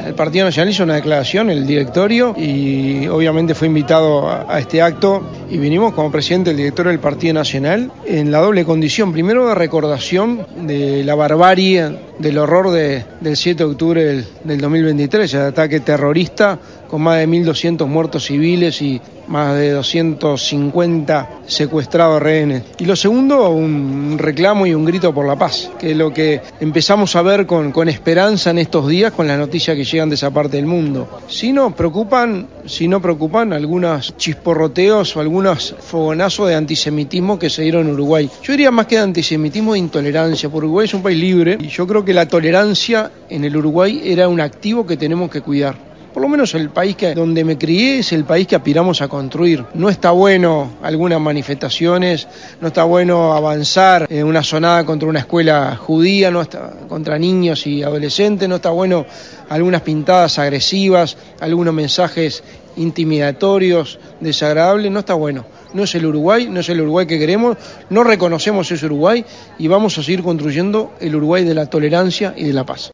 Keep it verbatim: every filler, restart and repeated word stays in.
el Partido Nacional hizo una declaración, el directorio, y obviamente fue invitado a, a este acto, y vinimos como presidente del directorio del Partido Nacional en la doble condición, primero de recordación de la barbarie, del horror de, del siete de octubre del, del dos mil veintitrés, el ataque terrorista con más de mil doscientos muertos civiles y más de doscientos cincuenta secuestrados rehenes. Y lo segundo, un reclamo y un grito por la paz, que es lo que empezamos a ver con, con esperanza en estos días con las noticias que llegan de esa parte del mundo. Si no preocupan, si no preocupan algunos chisporroteos o algunos fogonazos de antisemitismo que se dieron en Uruguay. Yo diría más que de antisemitismo, de intolerancia, porque Uruguay es un país libre y yo creo que la tolerancia en el Uruguay era un activo que tenemos que cuidar. Por lo menos el país que, donde me crié es el país que aspiramos a construir. No está bueno algunas manifestaciones, no está bueno avanzar en una sonada contra una escuela judía, no está contra niños y adolescentes, no está bueno algunas pintadas agresivas, algunos mensajes intimidatorios, desagradables, no está bueno. No es el Uruguay, no es el Uruguay que queremos, no reconocemos ese Uruguay y vamos a seguir construyendo el Uruguay de la tolerancia y de la paz.